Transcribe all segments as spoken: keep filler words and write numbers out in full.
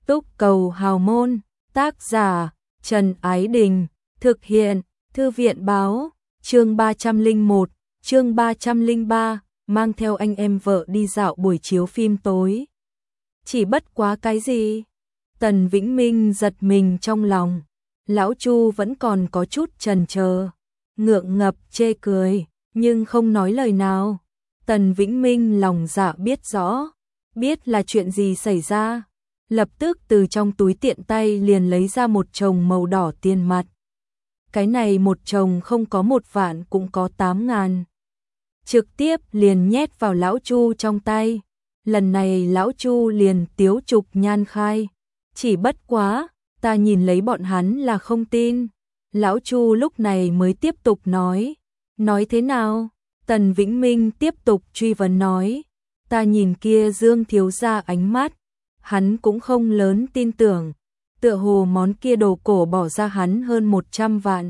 Túc Cầu Hào Môn, tác giả Trần Ái Đình, thực hiện Thư viện Báo, chương ba trăm lẻ một, chương ba trăm lẻ ba, mang theo anh em vợ đi dạo buổi chiếu phim tối. Chỉ bất quá cái gì? Tần Vĩnh Minh giật mình trong lòng, lão Chu vẫn còn có chút chần chờ, ngượng ngập chê cười, nhưng không nói lời nào. Tần Vĩnh Minh lòng dạ biết rõ, biết là chuyện gì xảy ra, lập tức từ trong túi tiện tay liền lấy ra một chồng màu đỏ tiền mặt. Cái này một chồng không có một vạn cũng có tám ngàn. Trực tiếp liền nhét vào lão Chu trong tay. Lần này lão Chu liền tiếu trục nhan khai. Chỉ bất quá, ta nhìn lấy bọn hắn là không tin. Lão Chu lúc này mới tiếp tục nói. Nói thế nào? Tần Vĩnh Minh tiếp tục truy vấn nói. Ta nhìn kia Dương thiếu gia ánh mắt. Hắn cũng không lớn tin tưởng. Tựa hồ món kia đồ cổ bỏ ra hắn hơn một trăm vạn.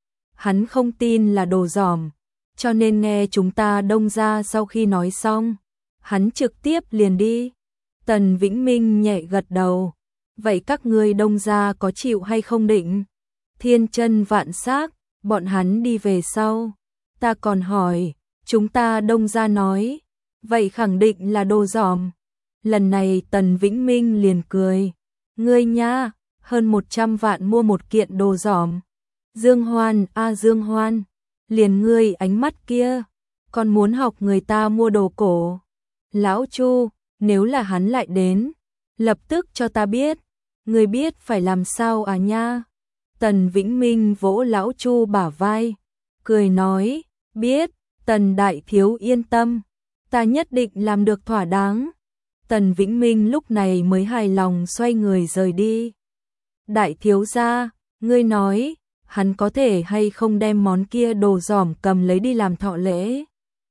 Hắn không tin là đồ giỏm. Cho nên nghe chúng ta Đông gia sau khi nói xong. Hắn trực tiếp liền đi. Tần Vĩnh Minh nhẹ gật đầu. Vậy các ngươi Đông gia có chịu hay không định? Thiên chân vạn xác, bọn hắn đi về sau. Ta còn hỏi, chúng ta Đông gia nói. Vậy khẳng định là đồ giỏm. Lần này Tần Vĩnh Minh liền cười. Ngươi nha, hơn một trăm vạn mua một kiện đồ giỏm. Dương Hoan, a à Dương Hoan, liền ngươi ánh mắt kia, còn muốn học người ta mua đồ cổ. Lão Chu, nếu là hắn lại đến, lập tức cho ta biết, ngươi biết phải làm sao à nha. Tần Vĩnh Minh vỗ lão Chu bả vai, cười nói, biết, Tần đại thiếu yên tâm, ta nhất định làm được thỏa đáng. Tần Vĩnh Minh lúc này mới hài lòng xoay người rời đi. Đại thiếu gia, ngươi nói, hắn có thể hay không đem món kia đồ giỏm cầm lấy đi làm thọ lễ.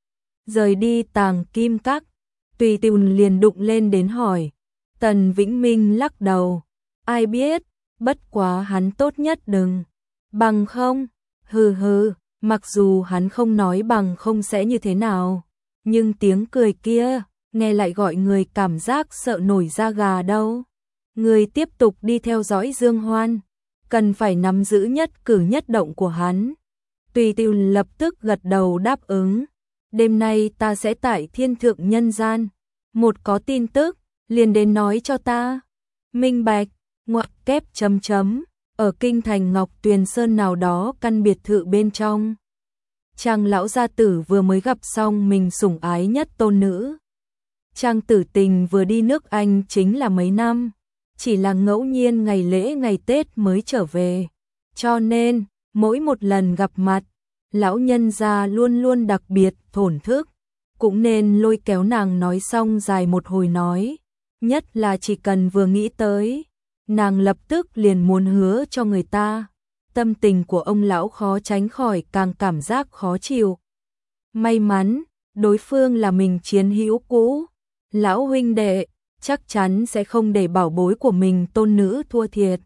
Rời đi Tàng Kim Các, Tùy Tùn liền đụng lên đến hỏi. Tần Vĩnh Minh lắc đầu, ai biết, bất quá hắn tốt nhất đừng. Bằng không, hừ hừ, mặc dù hắn không nói bằng không sẽ như thế nào, nhưng tiếng cười kia, nghe lại gọi người cảm giác sợ nổi da gà đâu. Người tiếp tục đi theo dõi Dương Hoan, cần phải nắm giữ nhất cử nhất động của hắn. Tùy Tùn lập tức gật đầu đáp ứng. Đêm nay ta sẽ tại Thiên Thượng Nhân Gian. Một có tin tức, liền đến nói cho ta. Minh bạch, ngoặc kép chấm chấm, ở kinh thành Ngọc Tuyền Sơn nào đó căn biệt thự bên trong. Trang lão gia tử vừa mới gặp xong mình sủng ái nhất tôn nữ. Trang tử tình vừa đi nước Anh chính là mấy năm. Chỉ là ngẫu nhiên ngày lễ ngày Tết mới trở về. Cho nên, mỗi một lần gặp mặt, lão nhân gia luôn luôn đặc biệt thổn thức. Cũng nên lôi kéo nàng nói xong dài một hồi nói. Nhất là chỉ cần vừa nghĩ tới, nàng lập tức liền muốn hứa cho người ta. Tâm tình của ông lão khó tránh khỏi càng cảm giác khó chịu. May mắn, đối phương là mình chiến hữu cũ. Lão huynh đệ, chắc chắn sẽ không để bảo bối của mình tôn nữ thua thiệt.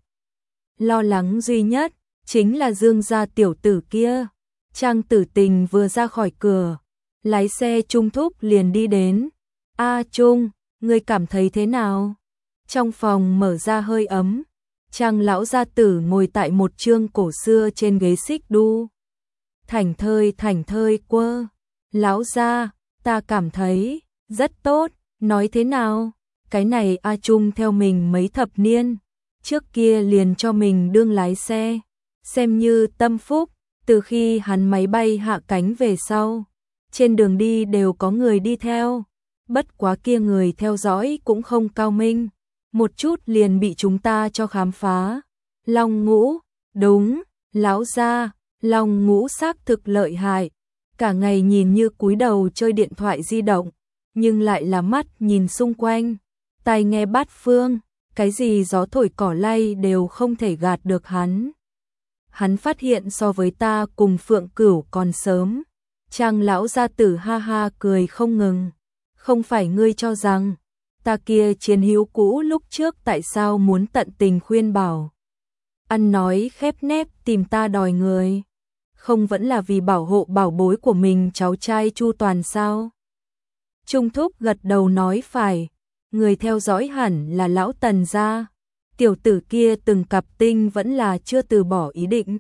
Lo lắng duy nhất, chính là Dương gia tiểu tử kia. Trang tử tình vừa ra khỏi cửa, lái xe Trung Thúc liền đi đến. A Trung, ngươi cảm thấy thế nào? Trong phòng mở ra hơi ấm, Trang lão gia tử ngồi tại một chương cổ xưa trên ghế xích đu. Thảnh thơi thảnh thơi quơ. Lão gia, ta cảm thấy rất tốt, nói thế nào? Cái này A Trung theo mình mấy thập niên, trước kia liền cho mình đương lái xe, xem như tâm phúc, từ khi hắn máy bay hạ cánh về sau, trên đường đi đều có người đi theo, bất quá kia người theo dõi cũng không cao minh, một chút liền bị chúng ta cho khám phá. Long Ngũ, đúng, lão gia, Long Ngũ xác thực lợi hại, cả ngày nhìn như cúi đầu chơi điện thoại di động, nhưng lại là mắt nhìn xung quanh. Tai nghe bát phương, cái gì gió thổi cỏ lay đều không thể gạt được hắn. Hắn phát hiện so với ta cùng Phượng Cửu còn sớm. Trang lão gia tử ha ha cười không ngừng. Không phải ngươi cho rằng, ta kia chiến hữu cũ lúc trước tại sao muốn tận tình khuyên bảo. Ăn nói khép nép tìm ta đòi người. Không vẫn là vì bảo hộ bảo bối của mình cháu trai chu toàn sao? Trung Thúc gật đầu nói phải. Người theo dõi hẳn là lão Tần gia. tiểu tử kia từng cặp tinh vẫn là chưa từ bỏ ý định.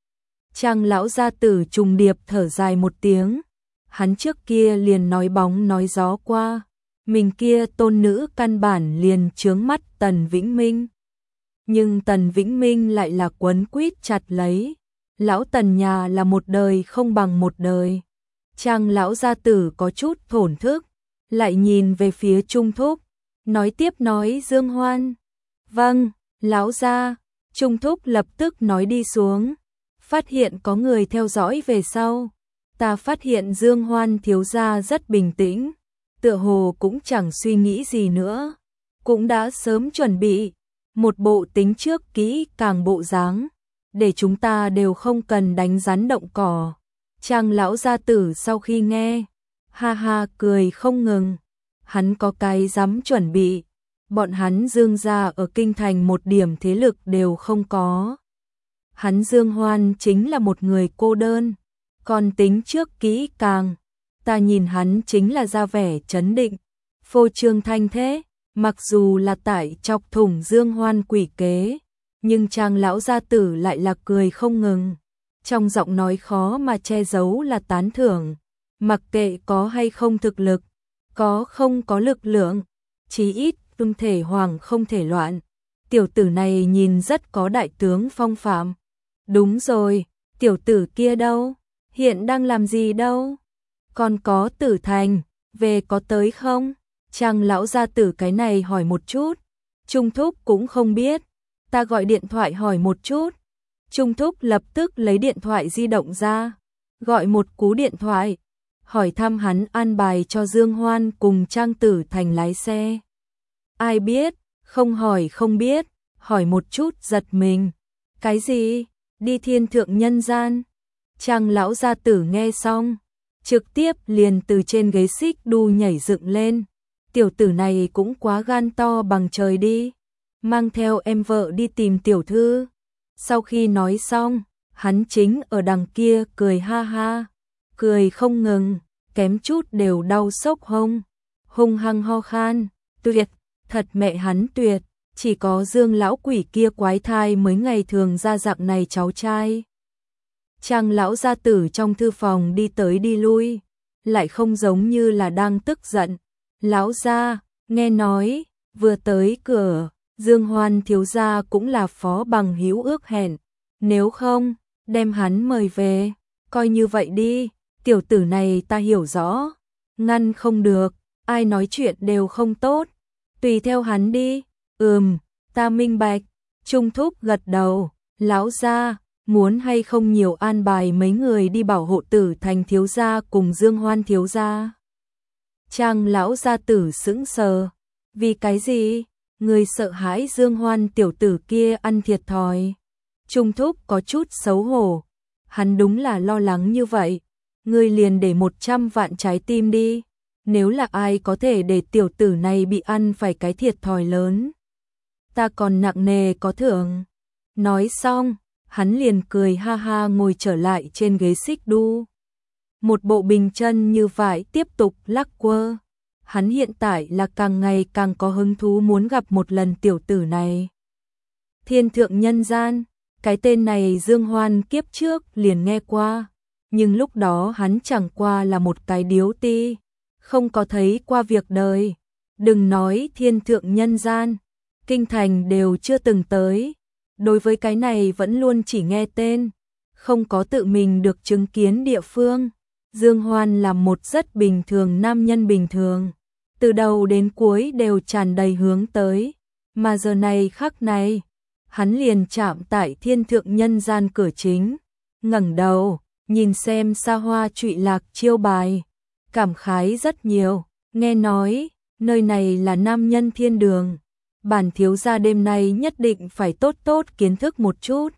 Trang lão gia tử trùng điệp thở dài một tiếng, hắn trước kia liền nói bóng nói gió qua, mình kia tôn nữ căn bản liền chướng mắt Tần Vĩnh Minh. Nhưng Tần Vĩnh Minh lại là quấn quýt chặt lấy, lão Tần nhà là một đời không bằng một đời. Trang lão gia tử có chút thổn thức, lại nhìn về phía Trung Thúc, nói tiếp nói Dương Hoan. Vâng, lão gia. Trung Thúc lập tức nói đi xuống, phát hiện có người theo dõi về sau. Ta phát hiện Dương Hoan thiếu gia rất bình tĩnh, tựa hồ cũng chẳng suy nghĩ gì nữa, cũng đã sớm chuẩn bị một bộ tính trước kỹ càng bộ dáng, để chúng ta đều không cần đánh rắn động cỏ. Trang lão gia tử sau khi nghe, ha ha cười không ngừng, hắn có cái dám chuẩn bị, bọn hắn Dương gia ở kinh thành một điểm thế lực đều không có. Hắn Dương Hoan chính là một người cô đơn, còn tính trước kỹ càng, ta nhìn hắn chính là ra vẻ trấn định, phô trương thanh thế, mặc dù là tại chọc thủng Dương Hoan quỷ kế, nhưng Trang lão gia tử lại là cười không ngừng, trong giọng nói khó mà che giấu là tán thưởng, mặc kệ có hay không thực lực, có không có lực lượng, chí ít tung thể hoàng không thể loạn, tiểu tử này nhìn rất có đại tướng phong phạm. Đúng rồi, tiểu tử kia đâu? Hiện đang làm gì đâu? Còn có Tử Thành, về có tới không? Trang lão gia tử cái này hỏi một chút. Trung Thúc cũng không biết. Ta gọi điện thoại hỏi một chút. Trung Thúc lập tức lấy điện thoại di động ra, gọi một cú điện thoại, hỏi thăm hắn an bài cho Dương Hoan cùng Trang Tử Thành lái xe. Ai biết, không hỏi không biết, hỏi một chút giật mình. Cái gì? Đi thiên thượng nhân gian? Trang lão gia tử nghe xong, trực tiếp liền từ trên ghế xích đu nhảy dựng lên. Tiểu tử này cũng quá gan to bằng trời đi, mang theo em vợ đi tìm tiểu thư. Sau khi nói xong, hắn chính ở đằng kia cười ha ha, cười không ngừng, kém chút đều đau sốc hông, hung hăng ho khan, tuyệt, thật mẹ hắn tuyệt, chỉ có Dương lão quỷ kia quái thai mới ngày thường ra dạng này cháu trai. Trang lão gia tử trong thư phòng đi tới đi lui, lại không giống như là đang tức giận. Lão gia, nghe nói, vừa tới cửa, Dương Hoan thiếu gia cũng là phó bằng hữu ước hẹn, nếu không, đem hắn mời về, coi như vậy đi, tiểu tử này ta hiểu rõ, ngăn không được, ai nói chuyện đều không tốt, tùy theo hắn đi. Ừm, ta minh bạch. Trung Thúc gật đầu, lão gia, muốn hay không nhiều an bài mấy người đi bảo hộ Tử Thành thiếu gia cùng Dương Hoan thiếu gia. Trang lão gia tử sững sờ, vì cái gì? Người sợ hãi Dương Hoan tiểu tử kia ăn thiệt thòi. Trung Thúc có chút xấu hổ, hắn đúng là lo lắng như vậy, người liền để một trăm vạn trái tim đi, nếu là ai có thể để tiểu tử này bị ăn phải cái thiệt thòi lớn, ta còn nặng nề có thưởng. Nói xong, hắn liền cười ha ha ngồi trở lại trên ghế xích đu. Một bộ bình chân như vải tiếp tục lắc quơ. Hắn hiện tại là càng ngày càng có hứng thú muốn gặp một lần tiểu tử này. Thiên thượng nhân gian, cái tên này Dương Hoan kiếp trước liền nghe qua, nhưng lúc đó hắn chẳng qua là một cái điếu ti, không có thấy qua việc đời. Đừng nói thiên thượng nhân gian, kinh thành đều chưa từng tới, đối với cái này vẫn luôn chỉ nghe tên, không có tự mình được chứng kiến địa phương. Dương Hoan là một rất bình thường nam nhân bình thường, từ đầu đến cuối đều tràn đầy hướng tới, mà giờ này khắc này, hắn liền chạm tại thiên thượng nhân gian cửa chính, ngẩng đầu, nhìn xem xa hoa trụy lạc chiêu bài, cảm khái rất nhiều, nghe nói, nơi này là nam nhân thiên đường, bản thiếu gia đêm nay nhất định phải tốt tốt kiến thức một chút.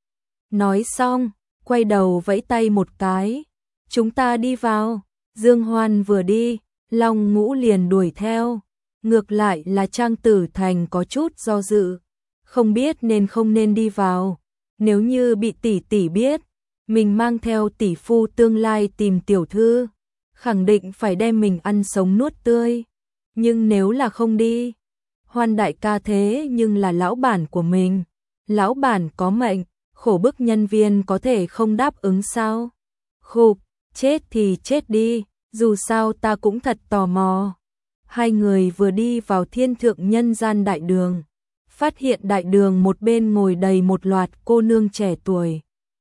Nói xong, quay đầu vẫy tay một cái, chúng ta đi vào. Dương Hoan vừa đi, Long Ngũ liền đuổi theo, ngược lại là Trang Tử Thành có chút do dự, không biết nên không nên đi vào, nếu như bị tỷ tỷ biết, mình mang theo tỷ phu tương lai tìm tiểu thư, khẳng định phải đem mình ăn sống nuốt tươi, nhưng nếu là không đi, Hoan đại ca thế nhưng là lão bản của mình. Lão bản có mệnh, khổ bức nhân viên có thể không đáp ứng sao? Khục, chết thì chết đi, dù sao ta cũng thật tò mò. Hai người vừa đi vào thiên thượng nhân gian đại đường, phát hiện đại đường một bên ngồi đầy một loạt cô nương trẻ tuổi.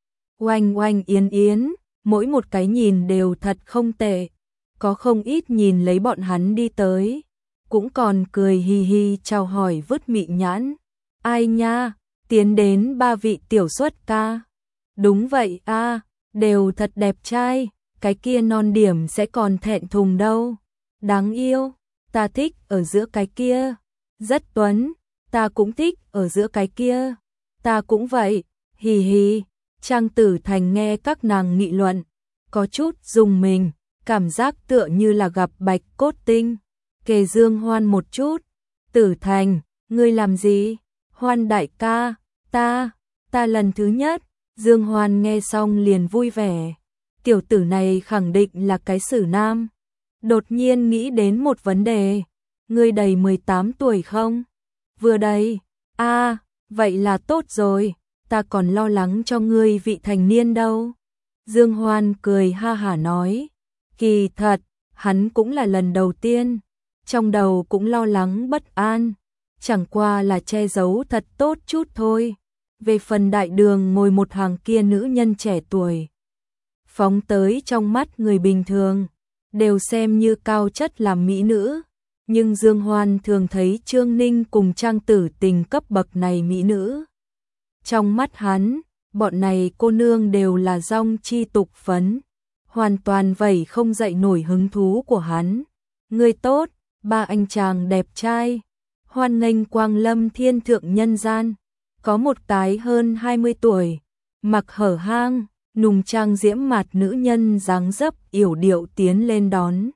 Oanh oanh yến yến, mỗi một cái nhìn đều thật không tệ, có không ít nhìn lấy bọn hắn đi tới, cũng còn cười hi hi chào hỏi vứt mị nhãn. Ai nha, tiến đến ba vị tiểu xuất ca. Đúng vậy a, đều thật đẹp trai, cái kia non điểm sẽ còn thẹn thùng đâu. Đáng yêu, ta thích ở giữa cái kia. Rất tuấn, ta cũng thích ở giữa cái kia. Ta cũng vậy, hì hì. Trang Tử Thành nghe các nàng nghị luận, có chút rùng mình, cảm giác tựa như là gặp Bạch Cốt Tinh. Kề Dương Hoan một chút. Tử Thành, ngươi làm gì? Hoan đại ca, ta, ta lần thứ nhất. Dương Hoan nghe xong liền vui vẻ. Tiểu tử này khẳng định là cái xử nam. Đột nhiên nghĩ đến một vấn đề. Ngươi đầy mười tám tuổi không? Vừa đầy. A, à, vậy là tốt rồi. Ta còn lo lắng cho ngươi vị thành niên đâu. Dương Hoan cười ha hả nói. Kỳ thật, hắn cũng là lần đầu tiên. Trong đầu cũng lo lắng bất an. Chẳng qua là che giấu thật tốt chút thôi. Về phần đại đường ngồi một hàng kia nữ nhân trẻ tuổi, phóng tới trong mắt người bình thường, đều xem như cao chất làm mỹ nữ. Nhưng Dương Hoan thường thấy Trương Ninh cùng Trang Tử Tình cấp bậc này mỹ nữ. Trong mắt hắn, bọn này cô nương đều là rong chi tục phấn, hoàn toàn vậy không dậy nổi hứng thú của hắn. Người tốt, ba anh chàng đẹp trai, hoan nghênh quang lâm thiên thượng nhân gian. Có một cái hơn hai mươi tuổi, mặc hở hang, nùng trang diễm mặt nữ nhân dáng dấp yểu điệu tiến lên đón.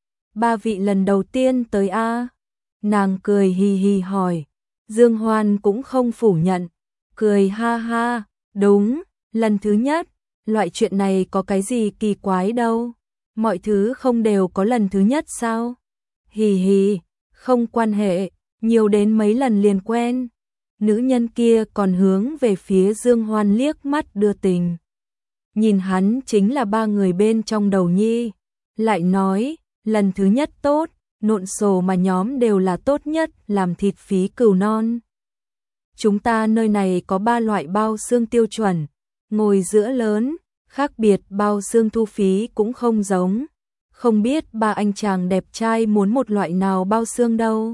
Ba vị lần đầu tiên tới a? Nàng cười hì hì hỏi. Dương Hoan cũng không phủ nhận, cười ha ha, đúng, lần thứ nhất, loại chuyện này có cái gì kỳ quái đâu, mọi thứ không đều có lần thứ nhất sao? Hì hì, không quan hệ, nhiều đến mấy lần liền quen. Nữ nhân kia còn hướng về phía Dương Hoan liếc mắt đưa tình. Nhìn hắn chính là ba người bên trong đầu nhi, lại nói, lần thứ nhất tốt, nộn sổ mà nhóm đều là tốt nhất, làm thịt phí cừu non. Chúng ta nơi này có ba loại bao xương tiêu chuẩn, ngồi giữa lớn, khác biệt bao xương thu phí cũng không giống. Không biết ba anh chàng đẹp trai muốn một loại nào bao xương đâu.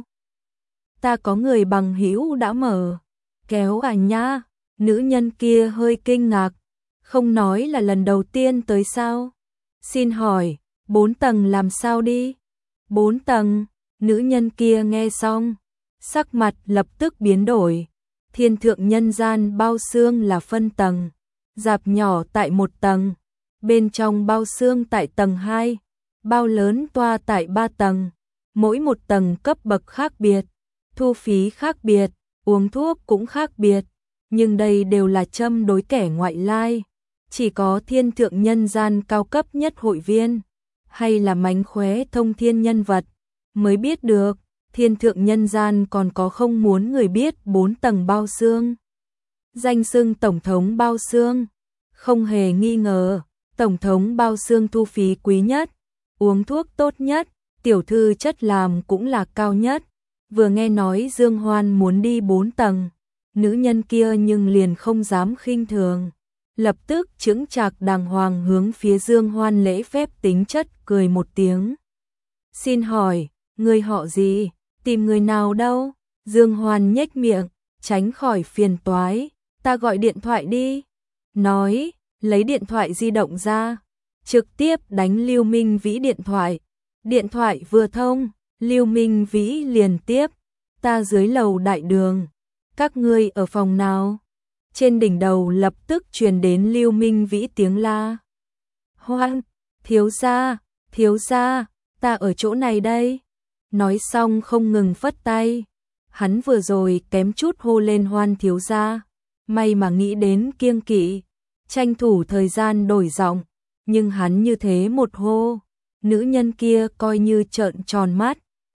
Ta có người bằng hữu đã mở. Kéo à nha, nữ nhân kia hơi kinh ngạc. Không nói là lần đầu tiên tới sao? Xin hỏi, bốn tầng làm sao đi? Bốn tầng, nữ nhân kia nghe xong, sắc mặt lập tức biến đổi. Thiên thượng nhân gian bao xương là phân tầng, dạp nhỏ tại một tầng, bên trong bao xương tại tầng hai, bao lớn toa tại ba tầng, mỗi một tầng cấp bậc khác biệt, thu phí khác biệt, uống thuốc cũng khác biệt, nhưng đây đều là châm đối kẻ ngoại lai, chỉ có thiên thượng nhân gian cao cấp nhất hội viên, hay là mánh khóe thông thiên nhân vật, mới biết được, thiên thượng nhân gian còn có không muốn người biết bốn tầng bao xương. Danh xưng tổng thống bao xương, không hề nghi ngờ, tổng thống bao xương thu phí quý nhất, uống thuốc tốt nhất, tiểu thư chất làm cũng là cao nhất. Vừa nghe nói Dương Hoan muốn đi bốn tầng, nữ nhân kia nhưng liền không dám khinh thường, lập tức chững chạc đàng hoàng hướng phía Dương Hoan lễ phép tính chất cười một tiếng. Xin hỏi, người họ gì, tìm người nào đâu? Dương Hoan nhếch miệng, tránh khỏi phiền toái, ta gọi điện thoại đi. Nói, lấy điện thoại di động ra, trực tiếp đánh Lưu Minh Vĩ điện thoại. Điện thoại vừa thông, Lưu Minh Vĩ liền tiếp, ta dưới lầu đại đường, các ngươi ở phòng nào? Trên đỉnh đầu lập tức truyền đến Lưu Minh Vĩ tiếng la. Hoan, thiếu gia, thiếu gia, ta ở chỗ này đây. Nói xong không ngừng phất tay, hắn vừa rồi kém chút hô lên Hoan thiếu gia, may mà nghĩ đến kiêng kỵ, tranh thủ thời gian đổi giọng, nhưng hắn như thế một hô, nữ nhân kia coi như trợn tròn mắt,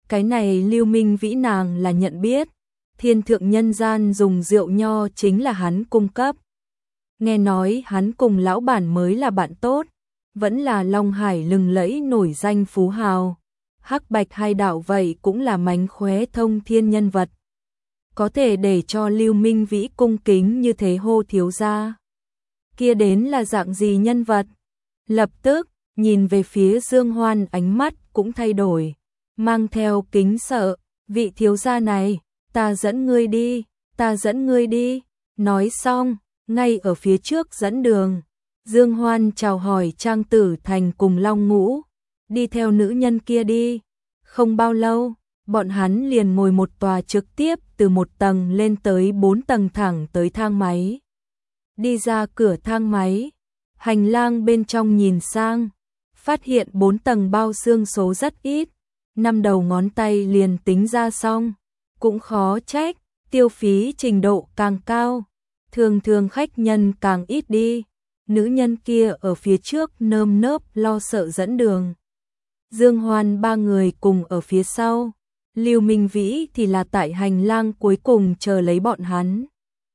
Cái này Lưu Minh Vĩ nàng là nhận biết, thiên thượng nhân gian dùng rượu nho chính là hắn cung cấp. Nghe nói hắn cùng lão bản mới là bạn tốt, vẫn là Long Hải lừng lẫy nổi danh phú hào. Hắc Bạch hai đạo vậy cũng là mánh khóe thông thiên nhân vật. Có thể để cho Lưu Minh Vĩ cung kính như thế hô thiếu gia. Kia đến là dạng gì nhân vật? Lập tức, nhìn về phía Dương Hoan ánh mắt cũng thay đổi, mang theo kính sợ, vị thiếu gia này, ta dẫn ngươi đi, ta dẫn ngươi đi. Nói xong, ngay ở phía trước dẫn đường, Dương Hoan chào hỏi Trang Tử Thành cùng Long Ngũ, đi theo nữ nhân kia đi. Không bao lâu, bọn hắn liền ngồi một tòa trực tiếp từ một tầng lên tới bốn tầng thẳng tới thang máy. Đi ra cửa thang máy, hành lang bên trong nhìn sang, phát hiện bốn tầng bao xương số rất ít, năm đầu ngón tay liền tính ra xong, cũng khó trách, tiêu phí trình độ càng cao, thường thường khách nhân càng ít đi. Nữ nhân kia ở phía trước nơm nớp lo sợ dẫn đường. Dương Hoan ba người cùng ở phía sau, Lưu Minh Vĩ thì là tại hành lang cuối cùng chờ lấy bọn hắn.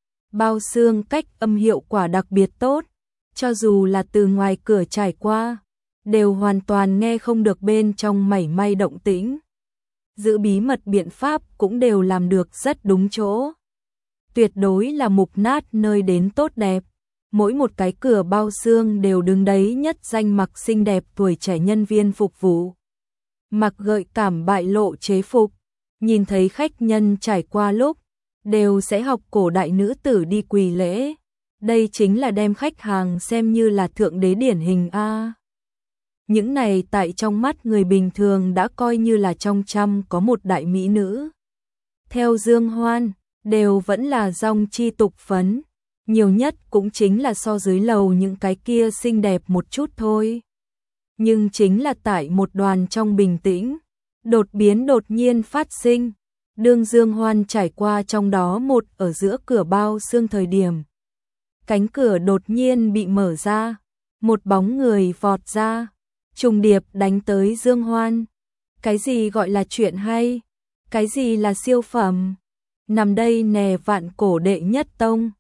Bao xương cách âm hiệu quả đặc biệt tốt, cho dù là từ ngoài cửa trải qua, đều hoàn toàn nghe không được bên trong mảy may động tĩnh. Giữ bí mật biện pháp cũng đều làm được rất đúng chỗ. Tuyệt đối là mục nát nơi đến tốt đẹp. Mỗi một cái cửa bao xương đều đứng đấy nhất danh mặc xinh đẹp tuổi trẻ nhân viên phục vụ. Mặc gợi cảm bại lộ chế phục, nhìn thấy khách nhân trải qua lúc, đều sẽ học cổ đại nữ tử đi quỳ lễ. Đây chính là đem khách hàng xem như là thượng đế điển hình A. Những này tại trong mắt người bình thường đã coi như là trong trăm có một đại mỹ nữ. Theo Dương Hoan, đều vẫn là dòng chi tục phấn. Nhiều nhất cũng chính là so dưới lầu những cái kia xinh đẹp một chút thôi. Nhưng chính là tại một đoàn trong bình tĩnh, đột biến đột nhiên phát sinh. Đương Dương Hoan trải qua trong đó một ở giữa cửa bao xương thời điểm. Cánh cửa đột nhiên bị mở ra, một bóng người vọt ra, trùng điệp đánh tới Dương Hoan. Cái gì gọi là chuyện hay? Cái gì là siêu phẩm? Nằm đây nè vạn cổ đệ nhất tông.